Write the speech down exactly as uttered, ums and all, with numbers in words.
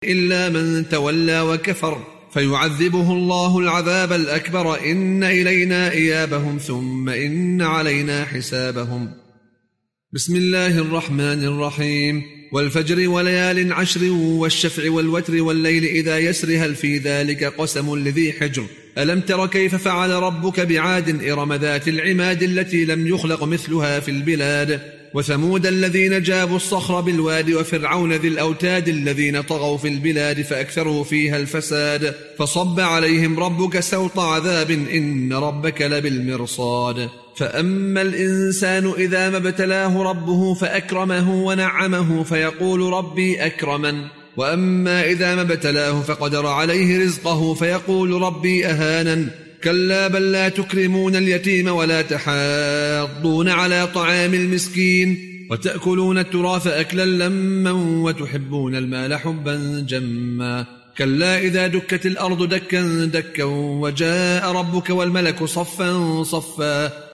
إلا من تولى وكفر فيعذبه الله العذاب الأكبر إن إلينا إيابهم ثم إن علينا حسابهم. بسم الله الرحمن الرحيم. والفجر وليال عشر والشفع والوتر والليل إذا يسر هل في ذلك قسم لذي حجر ألم تر كيف فعل ربك بعاد إرم ذات العماد التي لم يخلق مثلها في البلاد وثمود الذين جابوا الصخر بالواد وفرعون ذي الأوتاد الذين طغوا في البلاد فأكثروا فيها الفساد فصب عليهم ربك سوط عذاب إن ربك لبالمرصاد. فأما الإنسان إذا ما ابتلاه ربه فأكرمه ونعمه فيقول ربي أكرمن وأما إذا ما ابتلاه فقدر عليه رزقه فيقول ربي أهانن كلا بل لا تكرمون اليتيم ولا تحاضون على طعام المسكين وتأكلون التراث أكلا لما وتحبون المال حبا جما كلا إذا دكت الأرض دكا دكا وجاء ربك والملك صفا صفا